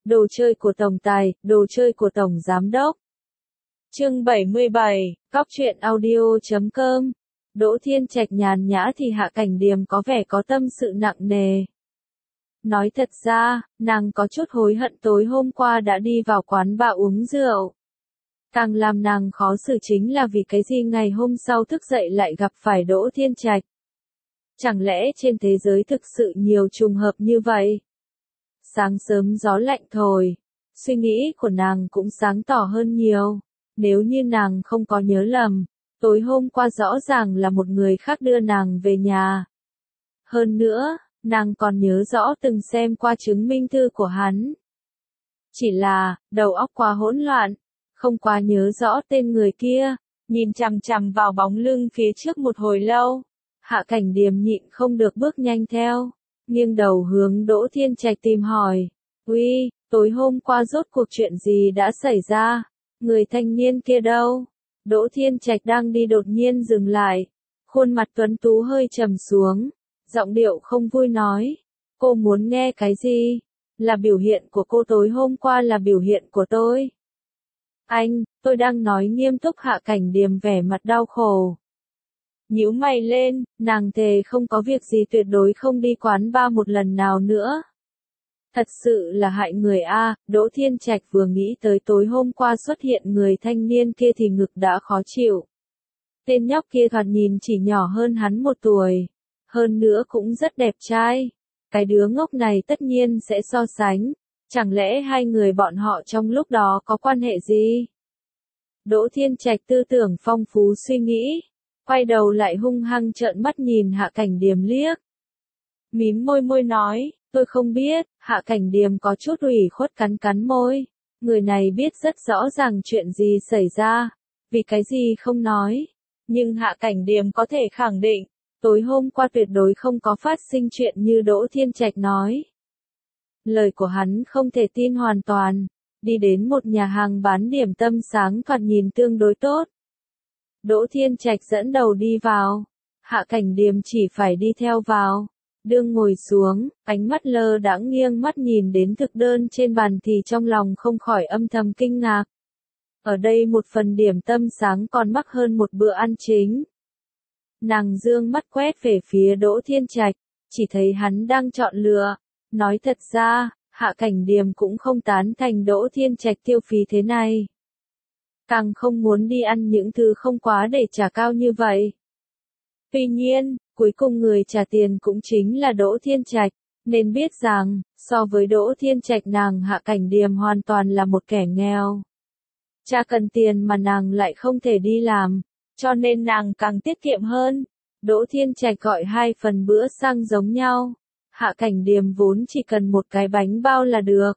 Đồ chơi của tổng tài, đồ chơi của tổng giám đốc. Chương 77, Cóc truyện audio.com. Đỗ Thiên Trạch nhàn nhã thì Hạ Cảnh Điềm có vẻ có tâm sự nặng nề. Nói thật ra, nàng có chút hối hận tối hôm qua đã đi vào quán bar uống rượu. Càng làm nàng khó xử chính là vì cái gì ngày hôm sau thức dậy lại gặp phải Đỗ Thiên Trạch. Chẳng lẽ trên thế giới thực sự nhiều trùng hợp như vậy? Sáng sớm gió lạnh thổi, suy nghĩ của nàng cũng sáng tỏ hơn nhiều. Nếu như nàng không có nhớ lầm, tối hôm qua rõ ràng là một người khác đưa nàng về nhà. Hơn nữa, nàng còn nhớ rõ từng xem qua chứng minh thư của hắn. Chỉ là, đầu óc quá hỗn loạn, không quá nhớ rõ tên người kia, nhìn chằm chằm vào bóng lưng phía trước một hồi lâu. Hạ Cảnh Điềm nhịn không được bước nhanh theo, nghiêng đầu hướng Đỗ Thiên Trạch tìm hỏi. Uy, tối hôm qua rốt cuộc chuyện gì đã xảy ra? Người thanh niên kia đâu? Đỗ Thiên Trạch đang đi đột nhiên dừng lại, khuôn mặt tuấn tú hơi trầm xuống, giọng điệu không vui nói. Cô muốn nghe cái gì? Là biểu hiện của cô tối hôm qua là biểu hiện của tôi. Anh, tôi đang nói nghiêm túc. Hạ Cảnh Điềm vẻ mặt đau khổ. Nhíu mày lên, nàng thề không có việc gì tuyệt đối không đi quán bar một lần nào nữa. Thật sự là hại người a. Đỗ Thiên Trạch vừa nghĩ tới tối hôm qua xuất hiện người thanh niên kia thì ngực đã khó chịu. Tên nhóc kia thoạt nhìn chỉ nhỏ hơn hắn 1 tuổi. Hơn nữa cũng rất đẹp trai. Cái đứa ngốc này tất nhiên sẽ so sánh. Chẳng lẽ hai người bọn họ trong lúc đó có quan hệ gì? Đỗ Thiên Trạch tư tưởng phong phú suy nghĩ. Quay đầu lại hung hăng trợn mắt nhìn Hạ Cảnh Điềm liếc. Mím môi nói, tôi không biết. Hạ Cảnh Điềm có chút ủy khuất cắn cắn môi. Người này biết rất rõ ràng chuyện gì xảy ra. Vì cái gì không nói. Nhưng Hạ Cảnh Điềm có thể khẳng định, tối hôm qua tuyệt đối không có phát sinh chuyện như Đỗ Thiên Trạch nói. Lời của hắn không thể tin hoàn toàn. Đi đến một nhà hàng bán điểm tâm sáng thoạt nhìn tương đối tốt. Đỗ Thiên Trạch dẫn đầu đi vào. Hạ Cảnh Điềm chỉ phải đi theo vào. Đương ngồi xuống, ánh mắt lơ đãng nghiêng mắt nhìn đến thực đơn trên bàn thì trong lòng không khỏi âm thầm kinh ngạc. Ở đây một phần điểm tâm sáng còn mắc hơn một bữa ăn chính. Nàng dương mắt quét về phía Đỗ Thiên Trạch, chỉ thấy hắn đang chọn lựa. Nói thật ra, Hạ Cảnh Điềm cũng không tán thành Đỗ Thiên Trạch tiêu phí thế này. Càng không muốn đi ăn những thứ không quá để trả cao như vậy. Tuy nhiên, cuối cùng người trả tiền cũng chính là Đỗ Thiên Trạch, nên biết rằng, so với Đỗ Thiên Trạch nàng Hạ Cảnh Điềm hoàn toàn là một kẻ nghèo. Cha cần tiền mà nàng lại không thể đi làm, cho nên nàng càng tiết kiệm hơn. Đỗ Thiên Trạch gọi 2 phần bữa sang giống nhau. Hạ Cảnh Điềm vốn chỉ cần một cái bánh bao là được.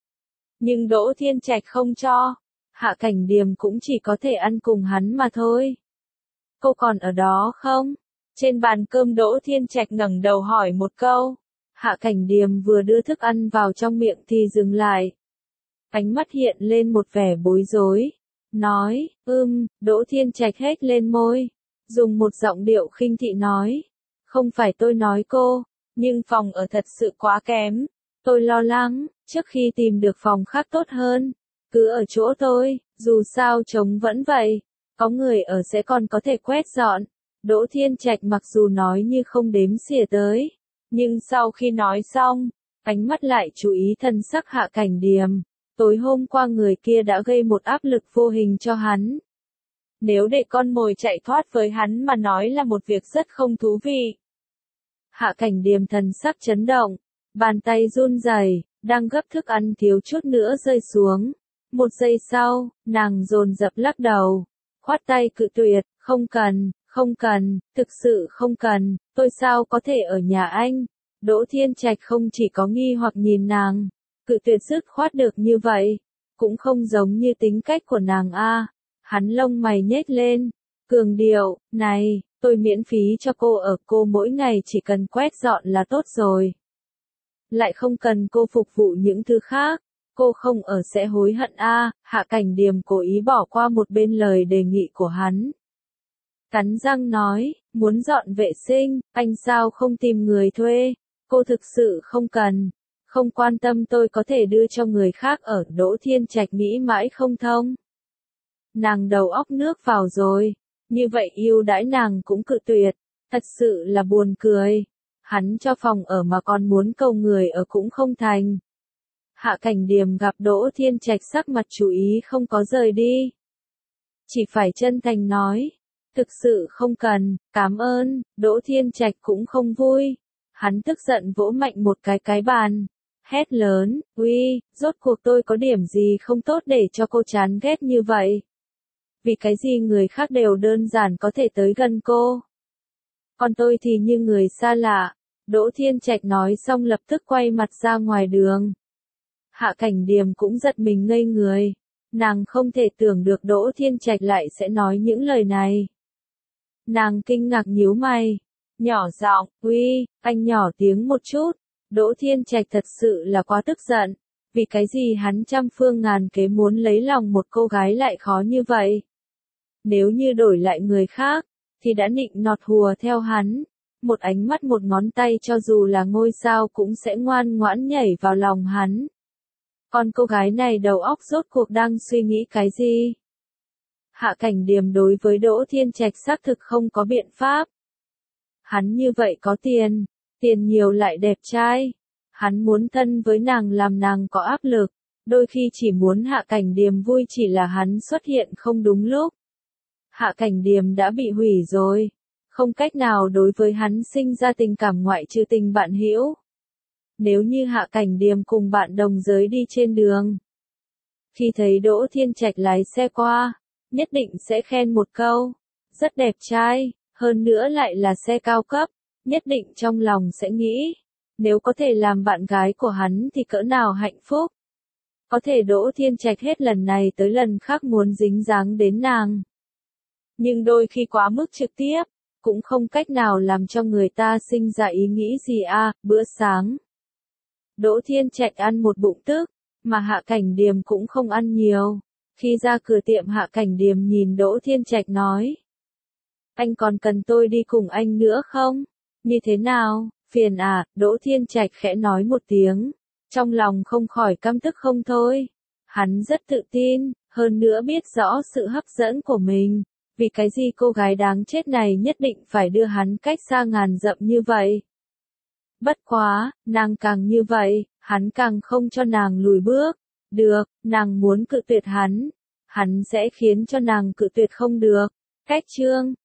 Nhưng Đỗ Thiên Trạch không cho. Hạ Cảnh Điềm cũng chỉ có thể ăn cùng hắn mà thôi. Cô còn ở đó không? Trên bàn cơm Đỗ Thiên Trạch ngẩng đầu hỏi một câu. Hạ Cảnh Điềm vừa đưa thức ăn vào trong miệng thì dừng lại. Ánh mắt hiện lên một vẻ bối rối. Nói, Đỗ Thiên Trạch hét lên môi. Dùng một giọng điệu khinh thị nói. Không phải tôi nói cô, nhưng phòng ở thật sự quá kém. Tôi lo lắng, trước khi tìm được phòng khác tốt hơn. Cứ ở chỗ tôi, dù sao trống vẫn vậy. Có người ở sẽ còn có thể quét dọn. Đỗ Thiên Trạch mặc dù nói như không đếm xỉa tới. Nhưng sau khi nói xong, ánh mắt lại chú ý thân sắc Hạ Cảnh Điềm. Tối hôm qua người kia đã gây một áp lực vô hình cho hắn. Nếu để con mồi chạy thoát với hắn mà nói là một việc rất không thú vị. Hạ Cảnh Điềm thần sắc chấn động. Bàn tay run rẩy, đang gấp thức ăn thiếu chút nữa rơi xuống. 1 giây sau, nàng dồn dập lắc đầu. Khoát tay cự tuyệt, không cần, thực sự không cần, tôi sao có thể ở nhà anh. Đỗ Thiên Trạch không chỉ có nghi hoặc nhìn nàng, cự tuyệt dứt khoát được như vậy, cũng không giống như tính cách của nàng a. Hắn lông mày nhếch lên, cường điệu, này, tôi miễn phí cho cô ở, cô mỗi ngày chỉ cần quét dọn là tốt rồi. Lại không cần cô phục vụ những thứ khác, cô không ở sẽ hối hận a. Hạ Cảnh Điềm cố ý bỏ qua một bên lời đề nghị của hắn. Cắn răng nói, muốn dọn vệ sinh, anh sao không tìm người thuê, cô thực sự không cần. không quan tâm tôi có thể đưa cho người khác ở. Đỗ Thiên Trạch nghĩ mãi không thông. Nàng đầu óc nước vào rồi, như vậy yêu đãi nàng cũng cự tuyệt, thật sự là buồn cười. Hắn cho phòng ở mà còn muốn cầu người ở cũng không thành. Hạ Cảnh Điềm gặp Đỗ Thiên Trạch sắc mặt chú ý không có rời đi. Chỉ phải chân thành nói, thực sự không cần, cảm ơn. Đỗ Thiên Trạch cũng không vui. Hắn tức giận vỗ mạnh một cái bàn. Hét lớn, uy, rốt cuộc tôi có điểm gì không tốt để cho cô chán ghét như vậy? Vì cái gì người khác đều đơn giản có thể tới gần cô? Còn tôi thì như người xa lạ. Đỗ Thiên Trạch nói xong lập tức quay mặt ra ngoài đường. Hạ Cảnh Điềm cũng giật mình ngây người. Nàng không thể tưởng được Đỗ Thiên Trạch lại sẽ nói những lời này. Nàng kinh ngạc nhíu mày. Nhỏ giọng, uy, anh nhỏ tiếng một chút. Đỗ Thiên Trạch thật sự là quá tức giận. Vì cái gì hắn trăm phương ngàn kế muốn lấy lòng một cô gái lại khó như vậy? Nếu như đổi lại người khác, thì đã nịnh nọt hùa theo hắn. Một ánh mắt một ngón tay cho dù là ngôi sao cũng sẽ ngoan ngoãn nhảy vào lòng hắn. Còn cô gái này đầu óc rốt cuộc đang suy nghĩ cái gì? Hạ Cảnh Điềm đối với Đỗ Thiên Trạch xác thực không có biện pháp. Hắn như vậy có tiền, tiền nhiều lại đẹp trai. Hắn muốn thân với nàng làm nàng có áp lực, đôi khi chỉ muốn Hạ Cảnh Điềm vui chỉ là hắn xuất hiện không đúng lúc. Hạ Cảnh Điềm đã bị hủy rồi, không cách nào đối với hắn sinh ra tình cảm ngoại trừ tình bạn hữu. Nếu như Hạ Cảnh Điềm cùng bạn đồng giới đi trên đường, khi thấy Đỗ Thiên Trạch lái xe qua, nhất định sẽ khen một câu, rất đẹp trai, hơn nữa lại là xe cao cấp, nhất định trong lòng sẽ nghĩ, nếu có thể làm bạn gái của hắn thì cỡ nào hạnh phúc. Có thể Đỗ Thiên Trạch hết lần này tới lần khác muốn dính dáng đến nàng. Nhưng đôi khi quá mức trực tiếp, cũng không cách nào làm cho người ta sinh ra ý nghĩ gì à. Bữa sáng, Đỗ Thiên Trạch ăn một bụng tức, mà Hạ Cảnh Điềm cũng không ăn nhiều. Khi ra cửa tiệm Hạ Cảnh Điềm nhìn Đỗ Thiên Trạch nói, anh còn cần tôi đi cùng anh nữa không? Như thế nào, phiền à? Đỗ Thiên Trạch khẽ nói một tiếng, trong lòng không khỏi căm tức không thôi. Hắn rất tự tin, hơn nữa biết rõ sự hấp dẫn của mình. Vì cái gì cô gái đáng chết này nhất định phải đưa hắn cách xa ngàn dặm như vậy? Bất quá, nàng càng như vậy, hắn càng không cho nàng lùi bước. Được, nàng muốn cự tuyệt hắn sẽ khiến cho nàng cự tuyệt không được. Cách chương